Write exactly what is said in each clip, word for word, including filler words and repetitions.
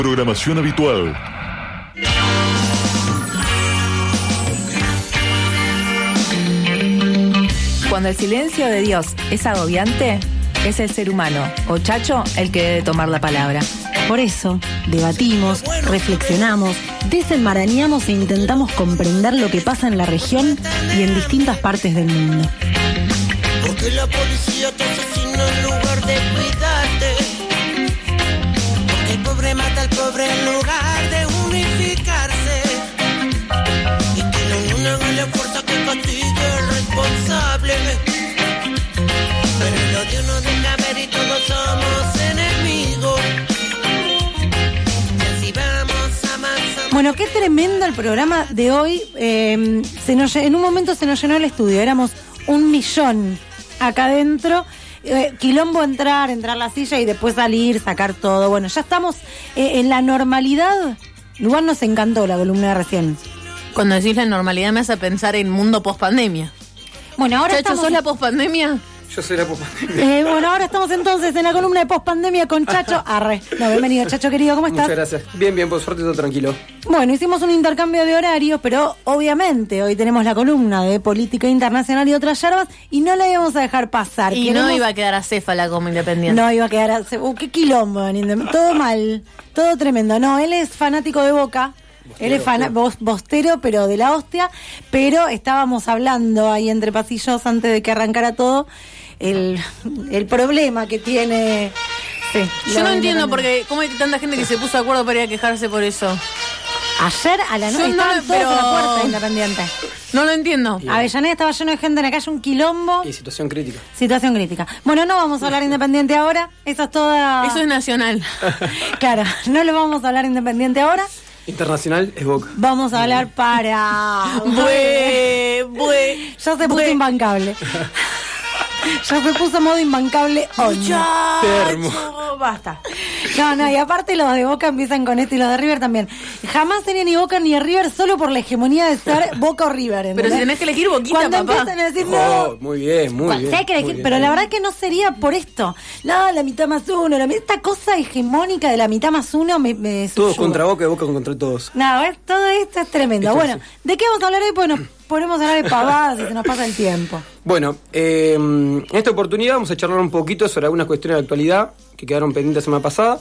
Programación habitual. Cuando el silencio de Dios es agobiante, es el ser humano, o Chacho, el que debe tomar la palabra. Por eso, debatimos, reflexionamos, desenmarañamos e intentamos comprender lo que pasa en la región y en distintas partes del mundo. Porque la policía te asesina en lugar de cuidarte. Porque el pobre mata al pobre en lugar de unificarse. Y que la unión haga la fuerza que castigue al responsable. Pero el odio no deja ver y todos somos enemigos. Y así vamos avanzando. Bueno, qué tremendo el programa de hoy. Eh, se nos, en un momento se nos llenó el estudio, éramos un millón acá adentro. Eh, quilombo entrar, entrar la silla y después salir, sacar todo. Bueno, ya estamos eh, en la normalidad. Igual nos encantó la columna de recién. Cuando decís la normalidad me hace pensar en mundo post-pandemia. Bueno, ahora Chacho, estamos... ¿sos la post-pandemia? Yo soy la post-pandemia. Eh, bueno, ahora estamos entonces en la columna de post-pandemia con Chacho. Arre. No, bienvenido, Chacho querido, ¿cómo estás? Muchas gracias. Bien, bien, por suerte todo tranquilo. Bueno, hicimos un intercambio de horarios, pero obviamente hoy tenemos la columna de política internacional y otras yerbas y no la íbamos a dejar pasar. Y Queremos... no iba a quedar acéfala como independiente. No iba a quedar... A... Uh, qué quilombo en Independiente. Todo mal, todo tremendo. No, él es fanático de Boca. Bostero, él es fana... Bo- bostero, pero de la hostia. Pero estábamos hablando ahí entre pasillos antes de que arrancara todo. El, el problema que tiene... Sí, yo no entiendo porque cómo hay tanta gente que se puso de acuerdo para ir a quejarse por eso. Ayer a la noche estaban no, todos pero... en la puerta de Independiente. No lo entiendo. Avellaneda estaba lleno de gente en la calle, un quilombo. Y situación crítica. Situación crítica. Bueno, no vamos a hablar Independiente ahora. Eso es toda... Eso es nacional. Claro, no lo vamos a hablar Independiente ahora. Internacional es Boca. Vamos a hablar para... Bue, bue, ya se puso bue. imbancable. Ya se puso modo imbancable on. Termo. Basta. No, no, y aparte los de Boca empiezan con esto y los de River también. Jamás sería ni Boca ni River solo por la hegemonía de ser Boca o River. ¿entendés? Pero si tenés que elegir Boquita, Cuando papá. empiezan a decir, no, Oh, muy bien, muy Cuando bien. hay que elegir, muy bien. pero la verdad que no sería por esto. No, la mitad más uno, la, esta cosa hegemónica de la mitad más uno me, me Todos subyuga. contra Boca y Boca contra todos. No, ¿ves? Todo esto es tremendo. Esto Bueno, es- ¿de qué vamos a hablar hoy? Pues nos ponemos a hablar de pavadas y se nos pasa el tiempo. Bueno, eh, en esta oportunidad vamos a charlar un poquito sobre algunas cuestiones de actualidad que quedaron pendientes la semana pasada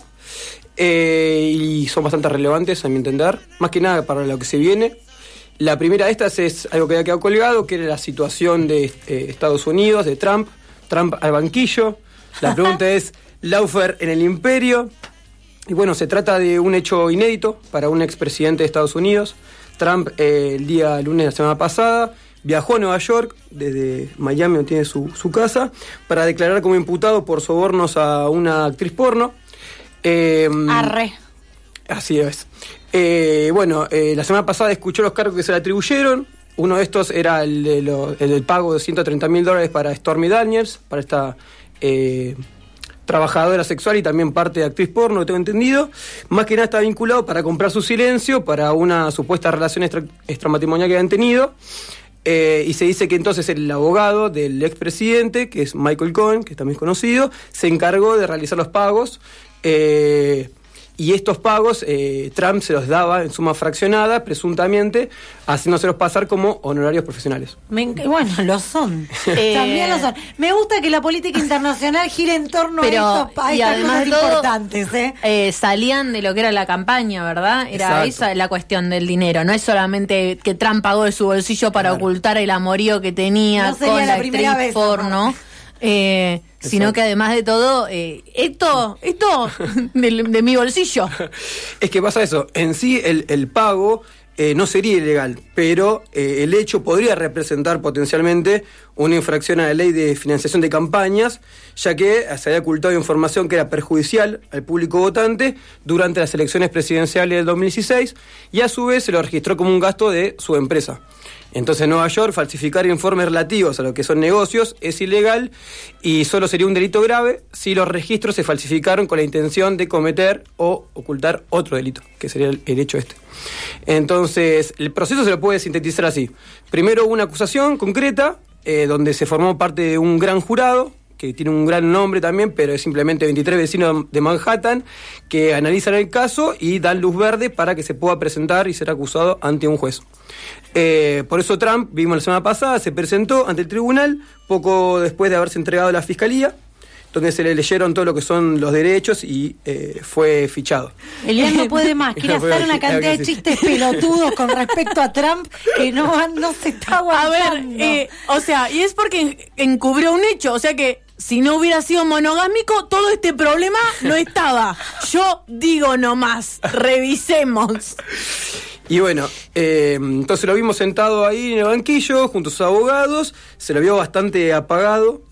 eh, y son bastante relevantes a mi entender, más que nada para lo que se viene. La primera de estas es algo que había quedado colgado, que era la situación de eh, Estados Unidos, de Trump, Trump al banquillo. La pregunta es, ¿Lawfare en el imperio? Y bueno, se trata de un hecho inédito para un expresidente de Estados Unidos. Trump eh, el día lunes de la semana pasada viajó a Nueva York, desde Miami donde tiene su, su casa, para declarar como imputado por sobornos a una actriz porno. Eh, Arre. Así es. Eh, bueno, eh, la semana pasada escuchó los cargos que se le atribuyeron. Uno de estos era el, de lo, el del pago de ciento treinta mil dólares para Stormy Daniels, para esta eh, trabajadora sexual y también parte de actriz porno, tengo entendido. Más que nada está vinculado para comprar su silencio para una supuesta relación extra, extramatrimonial que habían tenido. Eh, y se dice que entonces el abogado del expresidente, que es Michael Cohen, que es también conocido, se encargó de realizar los pagos. Eh, y estos pagos eh, Trump se los daba en suma fraccionada, presuntamente, haciéndoselos pasar como honorarios profesionales. Me enc- bueno, lo son. Eh, También lo son. Me gusta que la política internacional gire en torno Pero, a, esto, a y estas además cosas de todo, importantes, ¿eh? Eh, salían de lo que era la campaña, ¿verdad? Era Exacto. esa la cuestión del dinero. No es solamente que Trump pagó de su bolsillo para Claro. ocultar el amorío que tenía No sería con la la primera actriz vez, porno. aparte. Eh, sino que además de todo, eh, esto, esto de, de mi bolsillo. Es que pasa eso, en sí el, el pago eh, no sería ilegal, pero eh, el hecho podría representar potencialmente una infracción a la ley de financiación de campañas, ya que se había ocultado información que era perjudicial al público votante durante las elecciones presidenciales del dos mil dieciséis y a su vez se lo registró como un gasto de su empresa. Entonces en Nueva York falsificar informes relativos a lo que son negocios es ilegal y solo sería un delito grave si los registros se falsificaron con la intención de cometer o ocultar otro delito, que sería el, el hecho este. Entonces el proceso se lo puede sintetizar así. Primero una acusación concreta eh, donde se formó parte de un gran jurado que tiene un gran nombre también, pero es simplemente veintitrés vecinos de Manhattan, que analizan el caso y dan luz verde para que se pueda presentar y ser acusado ante un juez. Eh, por eso Trump, vimos la semana pasada, se presentó ante el tribunal poco después de haberse entregado a la fiscalía, donde se le leyeron todo lo que son los derechos y eh, fue fichado. Elian no puede más, quiere No puede hacer una más, cantidad claro de que sí. chistes pelotudos con respecto a Trump que no, no se está A aguantando. ver, eh, o sea, y es porque encubrió un hecho, o sea que si no hubiera sido monogámico, todo este problema no estaba. Yo digo nomás, revisemos. Y bueno, eh, entonces lo vimos sentado ahí en el banquillo junto a sus abogados, se lo vio bastante apagado.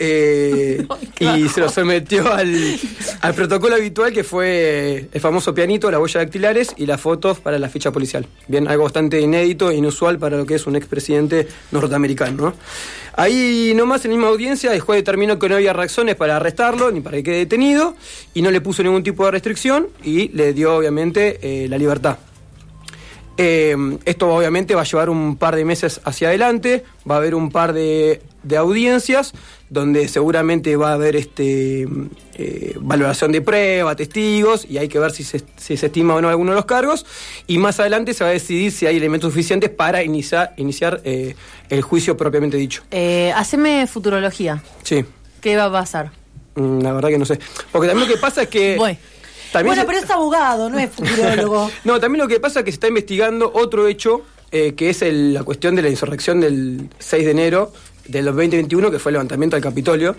Eh, y se lo sometió al, al protocolo habitual, que fue el famoso pianito, las huellas dactilares y las fotos para la ficha policial. Bien, algo bastante inédito e inusual para lo que es un expresidente norteamericano, ¿no? Ahí nomás en la misma audiencia el juez determinó que no había razones para arrestarlo ni para que quede detenido y no le puso ningún tipo de restricción y le dio obviamente eh, la libertad. Eh, esto obviamente va a llevar un par de meses hacia adelante, va a haber un par de, de audiencias donde seguramente va a haber este eh, valoración de prueba, testigos, y hay que ver si se, si se estima o no alguno de los cargos, y más adelante se va a decidir si hay elementos suficientes para iniciar, iniciar eh, el juicio propiamente dicho. Eh, haceme futurología. Sí, ¿Qué va a pasar? mm, la verdad que no sé. Porque también lo que pasa es que... Bueno. también Bueno, se- pero es abogado, no es futurólogo. No, también lo que pasa es que se está investigando otro hecho, eh, que es el- la cuestión de la insurrección del seis de enero del veinte veintiuno, que fue el levantamiento al Capitolio.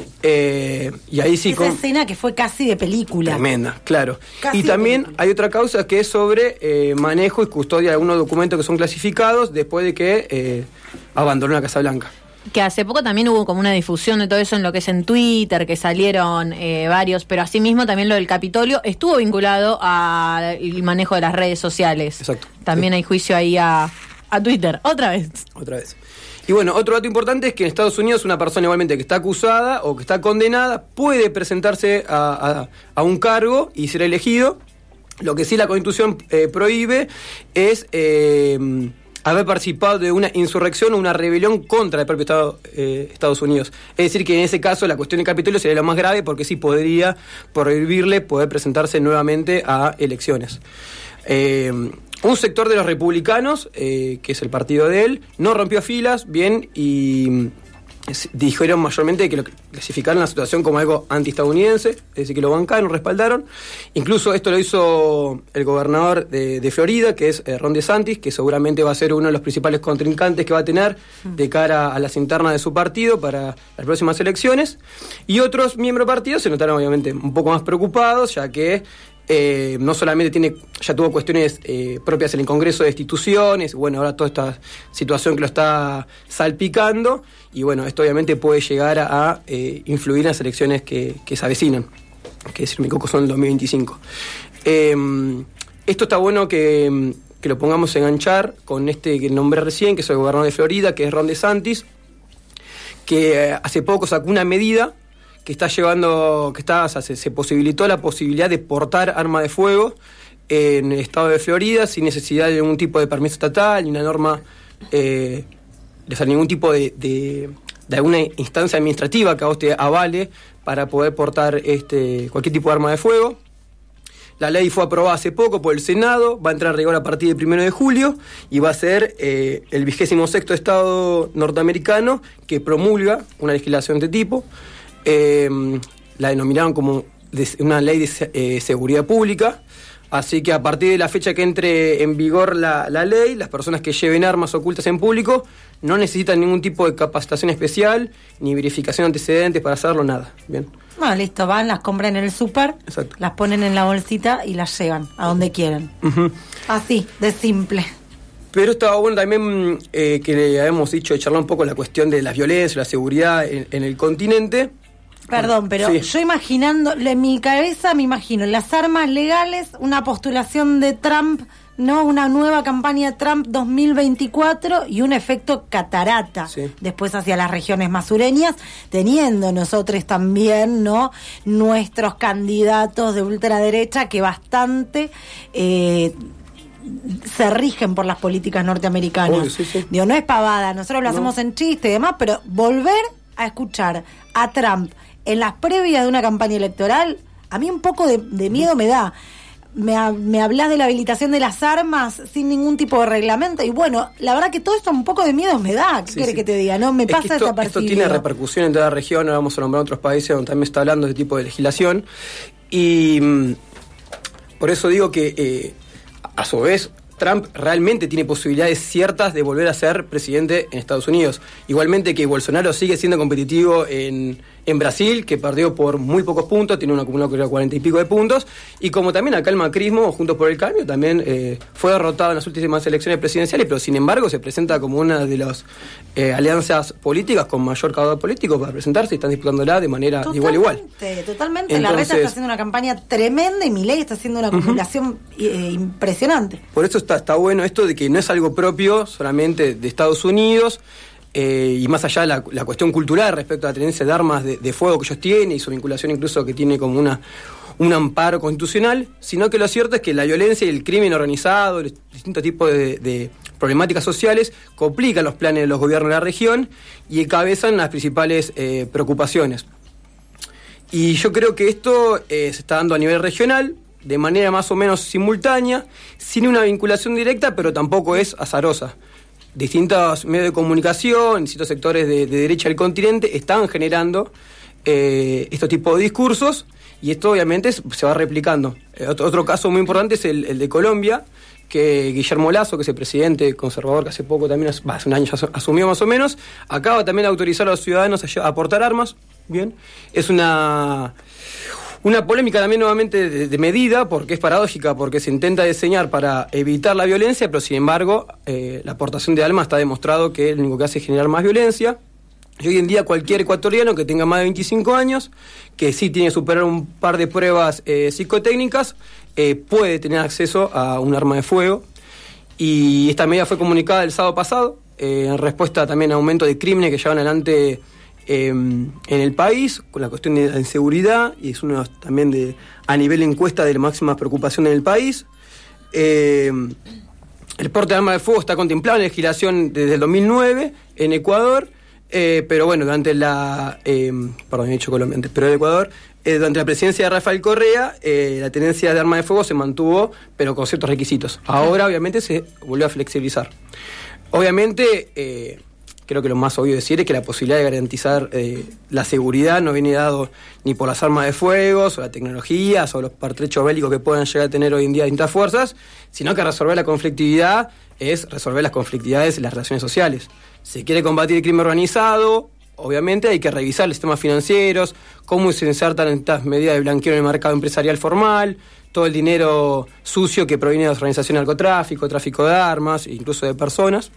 Eh, y ahí sí... Esa con- escena que fue casi de película. Tremenda, claro. Casi y también película. hay otra causa que es sobre eh, manejo y custodia de algunos documentos que son clasificados después de que eh, abandonó la Casa Blanca. Que hace poco también hubo como una difusión de todo eso en lo que es en Twitter, que salieron eh, varios, pero asimismo también lo del Capitolio estuvo vinculado al manejo de las redes sociales. Exacto. También Sí. hay juicio ahí a, a Twitter, otra vez. Otra vez. Y bueno, otro dato importante es que en Estados Unidos una persona igualmente que está acusada o que está condenada puede presentarse a, a, a un cargo y ser elegido. Lo que sí la Constitución eh, prohíbe es eh, haber participado de una insurrección o una rebelión contra el propio Estado, eh, Estados Unidos. Es decir, que en ese caso la cuestión del Capitolio sería lo más grave, porque sí podría prohibirle poder presentarse nuevamente a elecciones. Eh, un sector de los republicanos, eh, que es el partido de él, no rompió filas, bien, y es- dijeron mayormente que lo clasificaron la situación como algo antiestadounidense, es decir, que lo bancaron, respaldaron. Incluso esto lo hizo el gobernador de, de Florida, que es eh, Ron DeSantis, que seguramente va a ser uno de los principales contrincantes que va a tener de cara a las internas de su partido para las próximas elecciones. Y otros miembros del partido se notaron obviamente un poco más preocupados, ya que Eh, no solamente tiene, ya tuvo cuestiones eh, propias en el Congreso de Instituciones, bueno, ahora toda esta situación que lo está salpicando, y bueno, esto obviamente puede llegar a, a eh, influir en las elecciones que, que se avecinan, que si no me equivoco son el dos mil veinticinco. Eh, esto está bueno que, que lo pongamos a enganchar con este que nombré recién, que es el gobernador de Florida, que es Ron DeSantis, que eh, hace poco sacó una medida que está llevando, que está, o sea, se, se posibilitó la posibilidad de portar arma de fuego en el estado de Florida sin necesidad de ningún tipo de permiso estatal, ni una norma, eh, o sea, ningún tipo de, de, de alguna instancia administrativa que a usted avale para poder portar este cualquier tipo de arma de fuego. La ley fue aprobada hace poco por el Senado, va a entrar en rigor a partir del primero de julio y va a ser eh, el vigésimo sexto estado norteamericano que promulga una legislación de este tipo. Eh, la denominaron como de, una ley de eh, seguridad pública, así que a partir de la fecha que entre en vigor la, la ley, las personas que lleven armas ocultas en público no necesitan ningún tipo de capacitación especial ni verificación de antecedentes para hacerlo, nada. Bien. Bueno, listo, van, las compran en el súper, Exacto. las ponen en la bolsita y las llevan a donde quieran. Uh-huh. Así, de simple. Pero estaba bueno también eh, que le habíamos dicho de charlar un poco la cuestión de la violencia, la seguridad en, en el continente. Perdón, pero Sí. yo imaginando, en mi cabeza me imagino las armas legales, una postulación de Trump, ¿no? Una nueva campaña Trump dos mil veinticuatro y un efecto catarata Sí. después hacia las regiones más sureñas, teniendo nosotros también, ¿no? Nuestros candidatos de ultraderecha que bastante eh, se rigen por las políticas norteamericanas. Obvio, sí, sí. Digo, no es pavada, nosotros lo No. hacemos en chiste y demás, pero volver a escuchar a Trump en las previas de una campaña electoral, a mí un poco de, de miedo me da. Me, me hablas de la habilitación de las armas sin ningún tipo de reglamento y bueno, la verdad que todo esto un poco de miedo me da. ¿Qué sí, quiere sí. que te diga? No me es pasa esto, desapercibido. Esto tiene repercusión en toda la región. Ahora vamos a nombrar otros países donde también está hablando de este tipo de legislación y mmm, por eso digo que eh, a su vez Trump realmente tiene posibilidades ciertas de volver a ser presidente en Estados Unidos. Igualmente que Bolsonaro sigue siendo competitivo en, en Brasil, que perdió por muy pocos puntos, tiene un acumulado de cuarenta y pico de puntos, y como también acá el macrismo, Juntos por el Cambio, también eh, fue derrotado en las últimas elecciones presidenciales, pero sin embargo se presenta como una de las eh, alianzas políticas con mayor caudal político para presentarse y están disputándola de manera totalmente, igual igual. Totalmente, Entonces, la Reta está haciendo una campaña tremenda y Milei está haciendo una acumulación uh-huh. eh, impresionante. Por eso está, está bueno esto de que no es algo propio solamente de Estados Unidos, eh, y más allá de la, la cuestión cultural respecto a la tenencia de armas de, de fuego que ellos tienen y su vinculación incluso que tiene como una un amparo constitucional, sino que lo cierto es que la violencia y el crimen organizado, los distintos tipos de, de problemáticas sociales complican los planes de los gobiernos de la región y encabezan las principales eh, preocupaciones. Y yo creo que esto eh, se está dando a nivel regional, de manera más o menos simultánea, sin una vinculación directa, pero tampoco es azarosa. Distintos medios de comunicación, distintos sectores de, de derecha del continente están generando eh, estos tipos de discursos y esto obviamente se va replicando. Eh, otro, otro caso muy importante es el, el de Colombia, que Guillermo Lasso, que es el presidente conservador que hace poco también, hace un año ya asumió más o menos, acaba también de autorizar a los ciudadanos a, a aportar armas. Bien, es una... Una polémica también nuevamente de, de medida, porque es paradójica, porque se intenta diseñar para evitar la violencia, pero sin embargo eh, la aportación de armas está demostrado que lo único que hace es generar más violencia. Y hoy en día cualquier ecuatoriano que tenga más de veinticinco años, que sí tiene que superar un par de pruebas eh, psicotécnicas, eh, puede tener acceso a un arma de fuego. Y esta medida fue comunicada el sábado pasado, eh, en respuesta también a aumento de crímenes que llevan adelante Eh, en el país, con la cuestión de la inseguridad, y es uno también de a nivel encuesta de la máxima preocupación en el país. Eh, el porte de armas de fuego está contemplado en la legislación desde el dos mil nueve en Ecuador, eh, pero bueno, durante la... Eh, perdón, he dicho Colombia antes, pero en Ecuador, eh, durante la presidencia de Rafael Correa, eh, la tenencia de armas de fuego se mantuvo, pero con ciertos requisitos. Ahora, obviamente, se volvió a flexibilizar. Obviamente... Eh, Creo que lo más obvio decir es que la posibilidad de garantizar eh, la seguridad no viene dado ni por las armas de fuego, o las tecnologías, o los pertrechos bélicos que puedan llegar a tener hoy en día distintas fuerzas, sino que resolver la conflictividad es resolver las conflictividades en las relaciones sociales. Si quiere combatir el crimen organizado, obviamente hay que revisar los sistemas financieros, cómo se insertan estas medidas de blanqueo en el mercado empresarial formal, todo el dinero sucio que proviene de las organizaciones de narcotráfico, tráfico de armas, incluso de personas.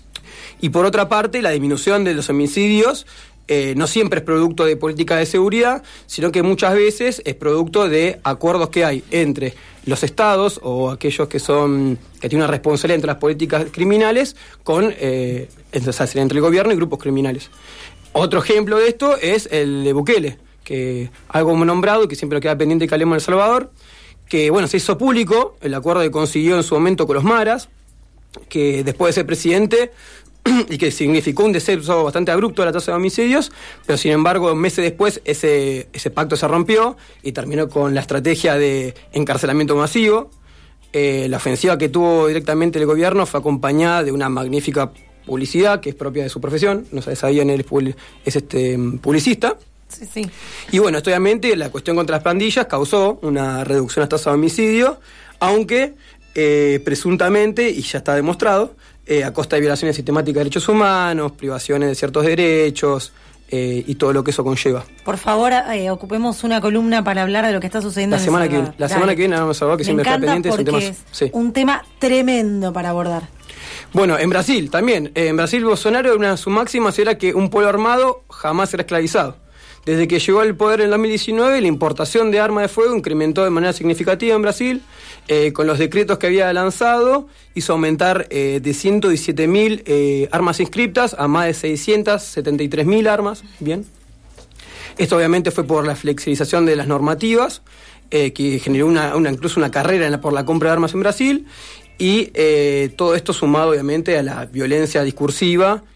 Y por otra parte, la disminución de los homicidios eh, no siempre es producto de política de seguridad, sino que muchas veces es producto de acuerdos que hay entre los estados o aquellos que son que tienen una responsabilidad entre las políticas criminales con eh, entre, entre el gobierno y grupos criminales. Otro ejemplo de esto es el de Bukele, que algo hemos nombrado y que siempre queda pendiente que hablemos en El Salvador, que bueno, se hizo público el acuerdo que consiguió en su momento con los maras, que después de ser presidente y que significó un descenso bastante abrupto de la tasa de homicidios, pero sin embargo meses después ese, ese pacto se rompió y terminó con la estrategia de encarcelamiento masivo. Eh, la ofensiva que tuvo directamente el gobierno fue acompañada de una magnífica publicidad que es propia de su profesión, no sabían, él es, es este, publicista. Sí, sí. Y bueno, esto, obviamente la cuestión contra las pandillas causó una reducción de la tasa de homicidio, aunque eh, presuntamente, y ya está demostrado, Eh, a costa de violaciones sistemáticas de derechos humanos, privaciones de ciertos derechos eh, y todo lo que eso conlleva. Por favor, eh, ocupemos una columna para hablar de lo que está sucediendo la en semana El Salvador. que viene. La semana que viene vamos a ver que siempre está pendiente. Es un tema, es sí. un tema tremendo para abordar. Bueno, en Brasil también. Eh, en Brasil Bolsonaro, una de sus máximas era que un pueblo armado jamás será esclavizado. Desde que llegó al poder en el dos mil diecinueve, la importación de armas de fuego incrementó de manera significativa en Brasil. Eh, con los decretos que había lanzado, hizo aumentar eh, de ciento diecisiete mil eh, armas inscriptas a más de seiscientas setenta y tres mil armas. Bien. Esto obviamente fue por la flexibilización de las normativas, eh, que generó una, una incluso una carrera en la, por la compra de armas en Brasil. Y eh, todo esto sumado obviamente a la violencia discursiva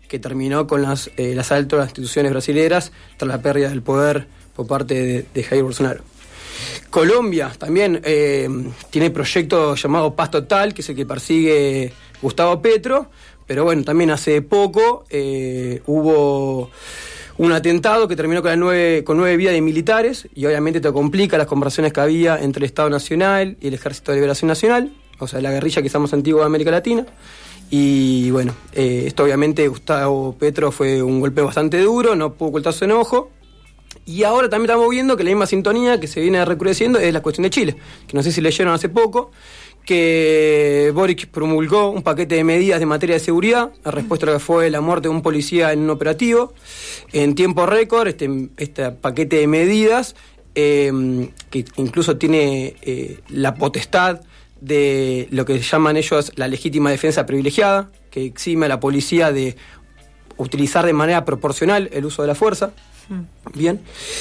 que terminó con las, eh, el asalto a las instituciones brasileras tras la pérdida del poder por parte de, de Jair Bolsonaro. Colombia también eh, tiene proyecto llamado Paz Total, que es el que persigue Gustavo Petro, pero bueno, también hace poco eh, hubo un atentado que terminó con, las nueve, con nueve vidas de militares, y obviamente te complica las conversaciones que había entre el Estado Nacional y el Ejército de Liberación Nacional, o sea, la guerrilla quizás más antigua de América Latina. Y bueno, eh, esto obviamente Gustavo Petro fue un golpe bastante duro, no pudo ocultar su enojo. Y ahora también estamos viendo que la misma sintonía que se viene recrudeciendo es la cuestión de Chile, que no sé si leyeron hace poco, que Boric promulgó un paquete de medidas de materia de seguridad a respuesta a lo que fue la muerte de un policía en un operativo. En tiempo récord, este, este paquete de medidas, eh, que incluso tiene eh, la potestad de lo que llaman ellos la legítima defensa privilegiada, que exime a la policía de utilizar de manera proporcional el uso de la fuerza. Bien,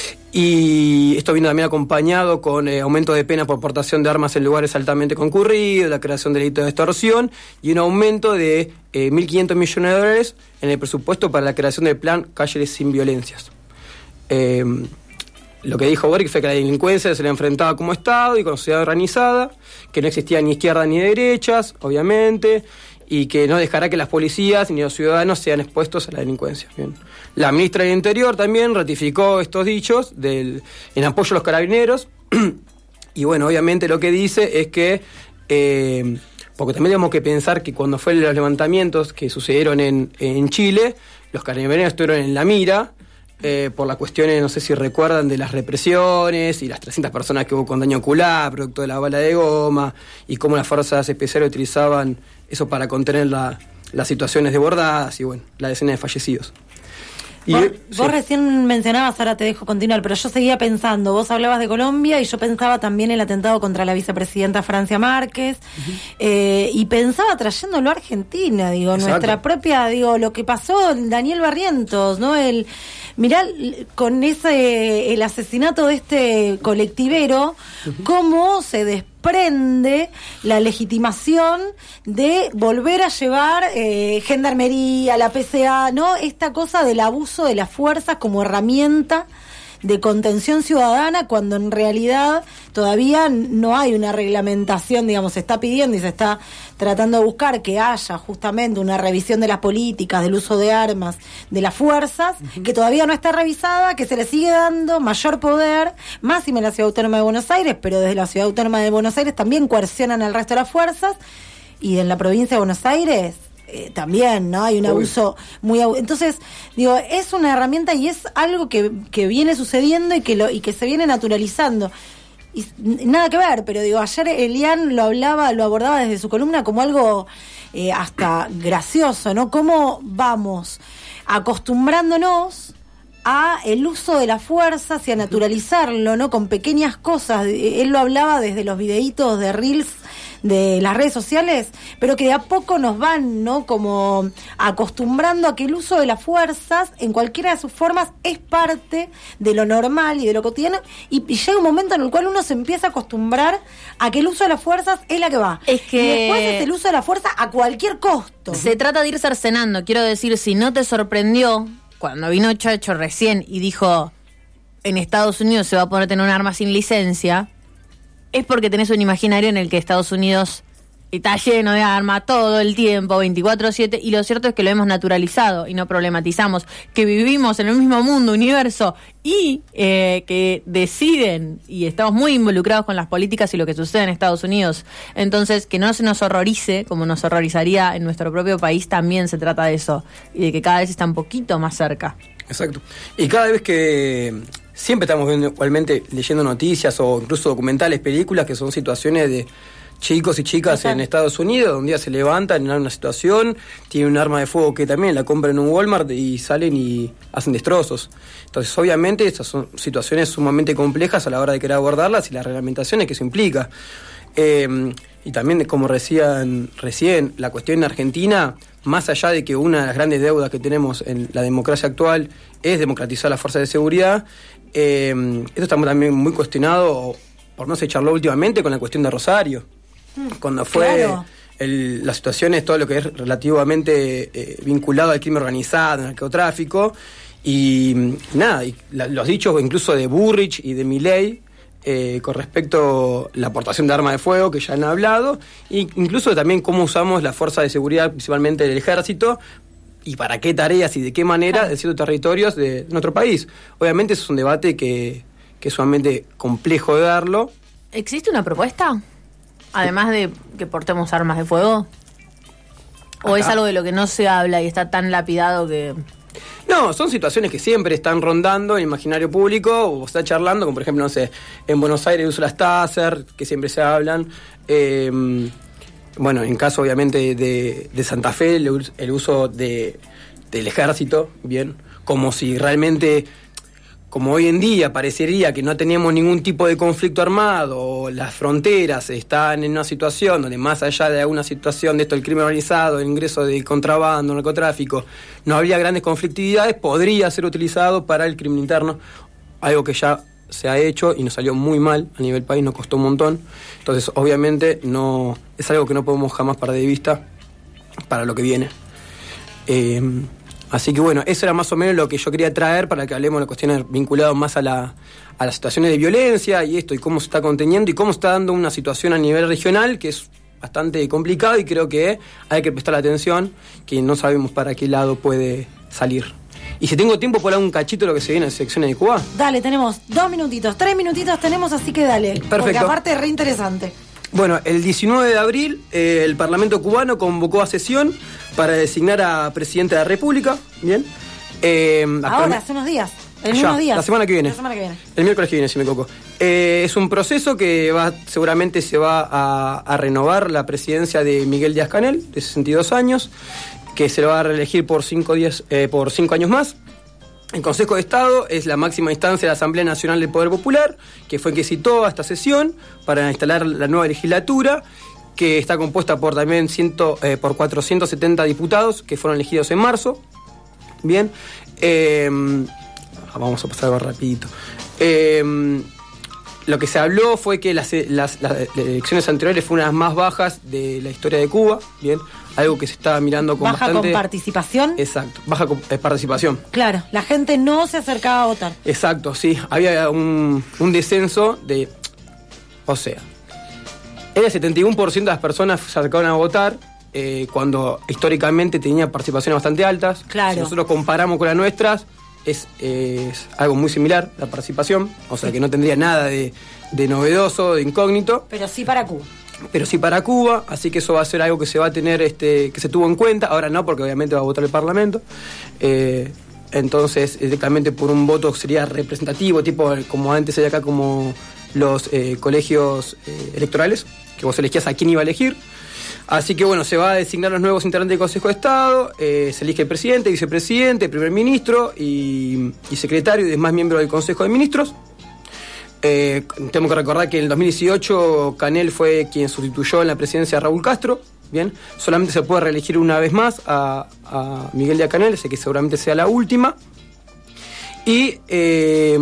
y esto viene también acompañado con eh, aumento de pena por portación de armas en lugares altamente concurridos, la creación de delitos de extorsión y un aumento de eh, mil quinientos millones de dólares en el presupuesto para la creación del plan Calles sin Violencias. Eh, lo que dijo Boric fue que la delincuencia se le enfrentaba como Estado y como sociedad organizada, que no existía ni izquierda ni derechas, obviamente, y que no dejará que las policías ni los ciudadanos sean expuestos a la delincuencia. Bien. La ministra del Interior también ratificó estos dichos del, en apoyo a los carabineros, y bueno, obviamente lo que dice es que, eh, porque también tenemos que pensar que cuando fueron los levantamientos que sucedieron en, en Chile, los carabineros estuvieron en la mira, eh, por las cuestiones, no sé si recuerdan, de las represiones y las trescientas personas que hubo con daño ocular, producto de la bala de goma, y cómo las fuerzas especiales utilizaban eso para contener la, las situaciones desbordadas y bueno, la decena de fallecidos. Y, vos, sí. vos recién mencionabas, ahora te dejo continuar, pero yo seguía pensando, vos hablabas de Colombia y yo pensaba también el atentado contra la vicepresidenta Francia Márquez, uh-huh. eh, y pensaba trayéndolo a Argentina, digo, Exacto. nuestra propia, digo, lo que pasó Daniel Barrientos, ¿no? El mirá con ese el asesinato de este colectivero, uh-huh. cómo se desprende la legitimación de volver a llevar eh, gendarmería, la P C A, ¿no? Esta cosa del abuso de las fuerzas como herramienta de contención ciudadana, cuando en realidad todavía no hay una reglamentación, digamos, se está pidiendo y se está tratando de buscar que haya justamente una revisión de las políticas, del uso de armas, de las fuerzas, uh-huh. que todavía no está revisada, que se le sigue dando mayor poder, máxime en la Ciudad Autónoma de Buenos Aires, pero desde la Ciudad Autónoma de Buenos Aires también coercionan al resto de las fuerzas, y en la provincia de Buenos Aires Eh, también, ¿no? Hay un abuso muy abu- entonces, digo, es una herramienta y es algo que, que viene sucediendo y que lo y que se viene naturalizando. Y nada que ver, pero digo, ayer Elian lo hablaba, lo abordaba desde su columna como algo eh, hasta gracioso, ¿no? Cómo vamos acostumbrándonos a el uso de las fuerzas y a naturalizarlo, ¿no? Con pequeñas cosas. Él lo hablaba desde los videitos de Reels de las redes sociales, pero que de a poco nos van, ¿no? Como acostumbrando a que el uso de las fuerzas, en cualquiera de sus formas, es parte de lo normal y de lo cotidiano, y, y llega un momento en el cual uno se empieza a acostumbrar a que el uso de las fuerzas es la que va. Es que... Y después es el uso de la fuerza a cualquier costo. Se trata de ir cercenando, quiero decir, si no te sorprendió cuando vino Chacho recién y dijo en Estados Unidos se va a poder tener un arma sin licencia, es porque tenés un imaginario en el que Estados Unidos está lleno de armas todo el tiempo, veinticuatro siete, y lo cierto es que lo hemos naturalizado y no problematizamos, que vivimos en el mismo mundo, universo, y eh, que deciden, y estamos muy involucrados con las políticas y lo que sucede en Estados Unidos. Entonces, que no se nos horrorice, como nos horrorizaría en nuestro propio país, también se trata de eso, y de que cada vez está un poquito más cerca. Exacto. Y cada vez que... Siempre estamos viendo, igualmente, leyendo noticias o incluso documentales, películas, que son situaciones de chicos y chicas Exacto. en Estados Unidos, un día se levantan en una situación, tienen un arma de fuego que también la compran en un Walmart y salen y hacen destrozos. Entonces, obviamente, estas son situaciones sumamente complejas a la hora de querer abordarlas y las reglamentaciones que eso implica. Eh, y también, como decían recién, la cuestión en Argentina, más allá de que una de las grandes deudas que tenemos en la democracia actual es democratizar las fuerzas de seguridad, eh, esto está también muy cuestionado, por no se charló últimamente con la cuestión de Rosario. Cuando fue claro. el, la situación es todo lo que es relativamente eh, vinculado al crimen organizado, al narcotráfico, y nada, y la, los dichos incluso de Burrich y de Milei, Eh, con respecto a la aportación de armas de fuego, que ya han hablado, e incluso también cómo usamos la fuerza de seguridad, principalmente el ejército, y para qué tareas y de qué manera de ciertos territorios de, de nuestro país. Obviamente eso es un debate que, que es sumamente complejo de darlo. ¿Existe una propuesta? Además de que portemos armas de fuego. ¿O Acá. es algo de lo que no se habla y está tan lapidado que...? No, son situaciones que siempre están rondando en el imaginario público, o está charlando, como por ejemplo, no sé, en Buenos Aires el uso de las Taser, que siempre se hablan. Eh, bueno, en caso obviamente de, de Santa Fe, el, el uso de, del ejército, bien, como si realmente, como hoy en día parecería que no teníamos ningún tipo de conflicto armado, o las fronteras están en una situación donde más allá de alguna situación de esto, el crimen organizado, el ingreso de contrabando, narcotráfico, no habría grandes conflictividades, podría ser utilizado para el crimen interno, algo que ya se ha hecho y nos salió muy mal a nivel país, nos costó un montón. Entonces, obviamente, no es algo que no podemos jamás perder de vista para lo que viene. Eh, Así que bueno, eso era más o menos lo que yo quería traer para que hablemos de cuestiones vinculadas más a, la, a las situaciones de violencia y esto, y cómo se está conteniendo y cómo está dando una situación a nivel regional que es bastante complicado, y creo que hay que prestar atención, que no sabemos para qué lado puede salir. Y si tengo tiempo, puedo hablar un cachito de lo que se viene en secciones de Cuba. Dale, tenemos dos minutitos, tres minutitos tenemos, así que dale. Perfecto. Porque aparte es re interesante. Bueno, el diecinueve de abril eh, el Parlamento cubano convocó a sesión para designar a presidente de la República, ¿bien? Eh, Ahora, hace unos días, en ya, unos días. La semana que viene. La semana que viene. El miércoles que viene, si me equivoco. Eh, es un proceso que va, seguramente se va a, a renovar la presidencia de Miguel Díaz-Canel, de sesenta y dos años, que se lo va a reelegir por cinco, días, eh, por cinco años más. El Consejo de Estado es la máxima instancia de la Asamblea Nacional del Poder Popular, que fue que citó a esta sesión para instalar la nueva legislatura, que está compuesta por también ciento, eh, por cuatrocientos setenta diputados que fueron elegidos en marzo. Bien, eh, vamos a pasar algo rapidito. Eh, lo que se habló fue que las, las, las elecciones anteriores fueron las más bajas de la historia de Cuba, bien, algo que se está mirando con baja bastante... con participación. Exacto, baja con, eh, participación. Claro, la gente no se acercaba a votar. Exacto, sí, había un, un descenso de... O sea, el setenta y uno por ciento de las personas se acercaron a votar, eh, cuando históricamente tenía participaciones bastante altas. Claro. Si nosotros comparamos con las nuestras, es, eh, es algo muy similar, la participación, o sea que no tendría nada de, de novedoso, de incógnito. Pero sí para Cuba. Pero sí para Cuba, así que eso va a ser algo que se va a tener, este, que se tuvo en cuenta. Ahora no, porque obviamente va a votar el Parlamento. Eh, entonces, directamente por un voto sería representativo, tipo como antes era acá, como los eh, colegios eh, electorales, que vos elegías a quién iba a elegir. Así que bueno, se va a designar los nuevos integrantes del Consejo de Estado, eh, se elige el presidente, vicepresidente, primer ministro y, y secretario y demás miembros del Consejo de Ministros. Eh, tengo que recordar que en el dos mil dieciocho Canel fue quien sustituyó en la presidencia a Raúl Castro. Bien, solamente se puede reelegir una vez más a, a Miguel Díaz-Canel, sé que seguramente sea la última. Y eh,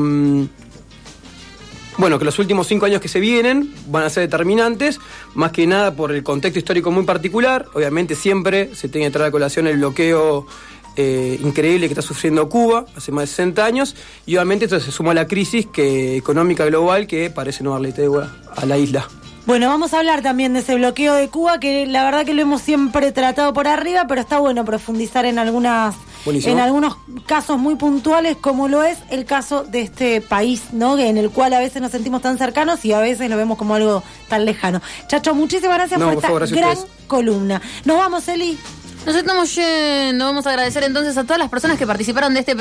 bueno, que los últimos cinco años que se vienen van a ser determinantes, más que nada por el contexto histórico muy particular. Obviamente siempre se tiene que traer a colación el bloqueo eh, increíble que está sufriendo Cuba hace más de sesenta años, y obviamente esto se suma a la crisis que, económica global que parece no darle tregua a la isla. Bueno, vamos a hablar también de ese bloqueo de Cuba, que la verdad que lo hemos siempre tratado por arriba, pero está bueno profundizar en algunas, Buenísimo. en algunos casos muy puntuales, como lo es el caso de este país, ¿no? En el cual a veces nos sentimos tan cercanos y a veces lo vemos como algo tan lejano. Chacho, muchísimas gracias No, por, por esta favor, gracias a gran ustedes. columna. Nos vamos, Eli. Nos estamos yendo. Vamos a agradecer entonces a todas las personas que participaron de este